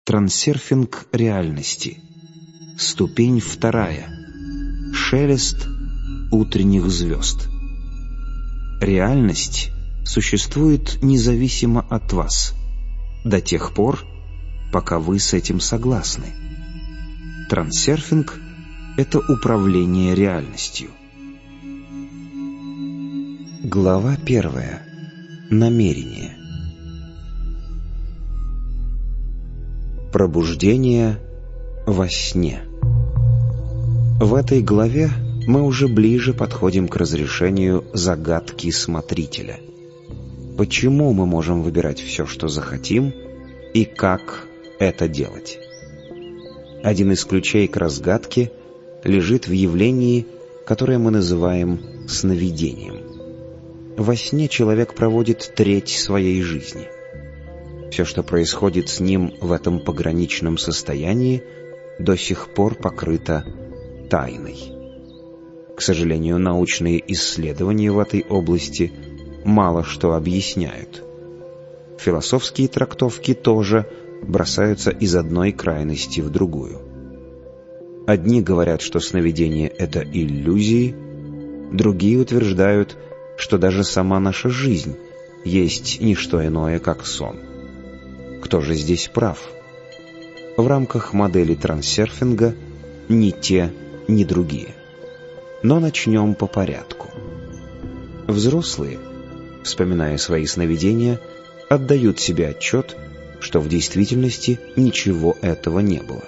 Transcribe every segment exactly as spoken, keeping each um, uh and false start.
Трансерфинг реальности. Ступень вторая. Шелест утренних звезд. Реальность существует независимо от вас, до тех пор, пока вы с этим согласны. Трансерфинг — это управление реальностью. Глава первая. Намерение. Пробуждение во сне. В этой главе мы уже ближе подходим к разрешению загадки смотрителя. Почему мы можем выбирать все, что захотим, и как это делать? Один из ключей к разгадке лежит в явлении, которое мы называем сновидением. Во сне человек проводит треть своей жизни. Все, что происходит с ним в этом пограничном состоянии, до сих пор покрыто тайной. К сожалению, научные исследования в этой области мало что объясняют. Философские трактовки тоже бросаются из одной крайности в другую. Одни говорят, что сновидения — это иллюзии, другие утверждают, что даже сама наша жизнь есть не что иное, как сон. Кто же здесь прав? В рамках модели трансерфинга ни те, ни другие. Но начнем по порядку. Взрослые, вспоминая свои сновидения, отдают себе отчет, что в действительности ничего этого не было.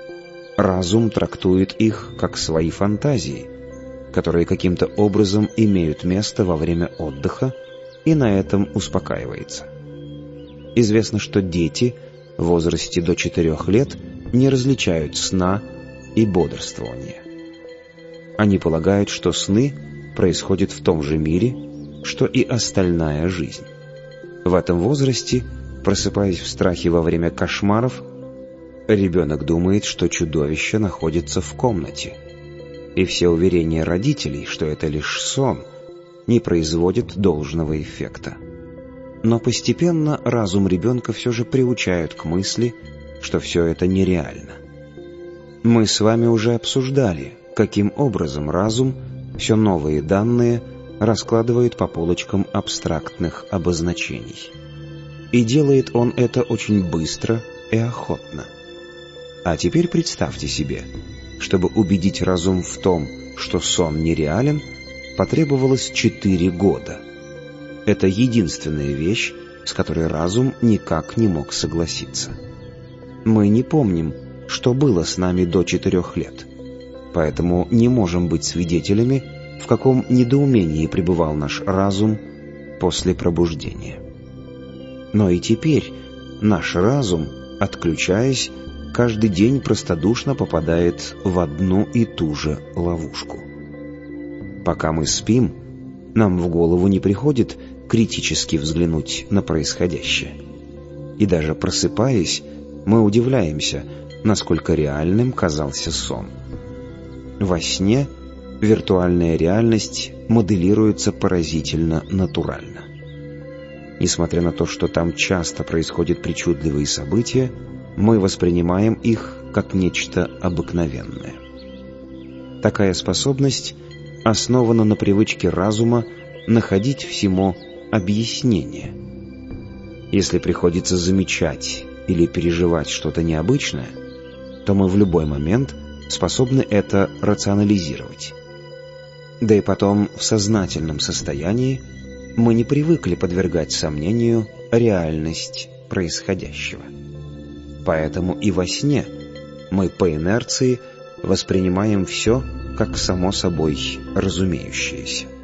Разум трактует их как свои фантазии, которые каким-то образом имеют место во время отдыха, и на этом успокаивается. Известно, что дети в возрасте до четырех лет не различают сна и бодрствования. Они полагают, что сны происходят в том же мире, что и остальная жизнь. В этом возрасте, просыпаясь в страхе во время кошмаров, ребенок думает, что чудовище находится в комнате, и все уверения родителей, что это лишь сон, не производят должного эффекта. Но постепенно разум ребенка все же приучают к мысли, что все это нереально. Мы с вами уже обсуждали, каким образом разум все новые данные раскладывает по полочкам абстрактных обозначений. И делает он это очень быстро и охотно. А теперь представьте себе, чтобы убедить разум в том, что сон нереален, потребовалось четыре года. Это единственная вещь, с которой разум никак не мог согласиться. Мы не помним, что было с нами до четырех лет, поэтому не можем быть свидетелями, в каком недоумении пребывал наш разум после пробуждения. Но и теперь наш разум, отключаясь, каждый день простодушно попадает в одну и ту же ловушку. Пока мы спим, нам в голову не приходит критически взглянуть на происходящее. И даже просыпаясь, мы удивляемся, насколько реальным казался сон. Во сне виртуальная реальность моделируется поразительно натурально. Несмотря на то, что там часто происходят причудливые события, мы воспринимаем их как нечто обыкновенное. Такая способность основана на привычке разума находить всему объяснение. Если приходится замечать или переживать что-то необычное, то мы в любой момент способны это рационализировать. Да и потом, в сознательном состоянии мы не привыкли подвергать сомнению реальность происходящего. Поэтому и во сне мы по инерции воспринимаем все как само собой разумеющееся.